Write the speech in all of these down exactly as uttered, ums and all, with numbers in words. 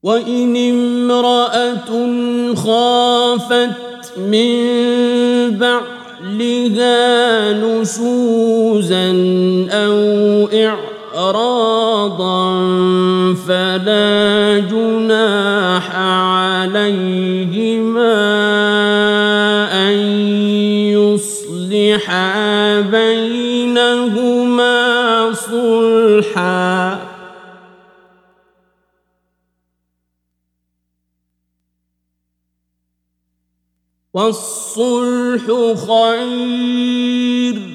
وإن امرأة خافت من بعلها نشوزا أو إعراضا فلا جناح عليهما أن يصلحا بينهما صلحا والصلح خير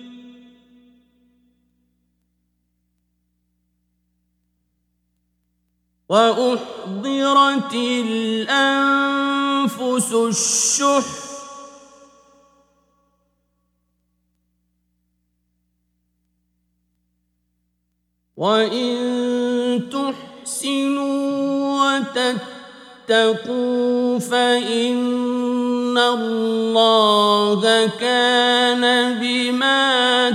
وأحضرت الأنفس الشح وإن تحسنوا وتتقوا فإن الله كان بما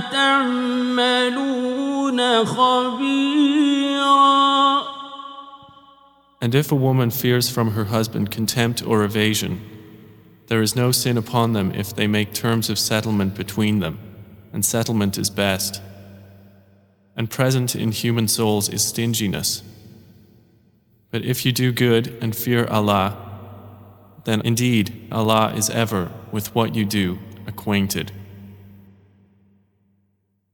تعملون خبيرا. And if a woman fears from her husband contempt or evasion, there is no sin upon them if they make terms of settlement between them, and settlement is best. And present in human souls is stinginess. But if you do good and fear Allah, then indeed Allah is ever with what you do acquainted.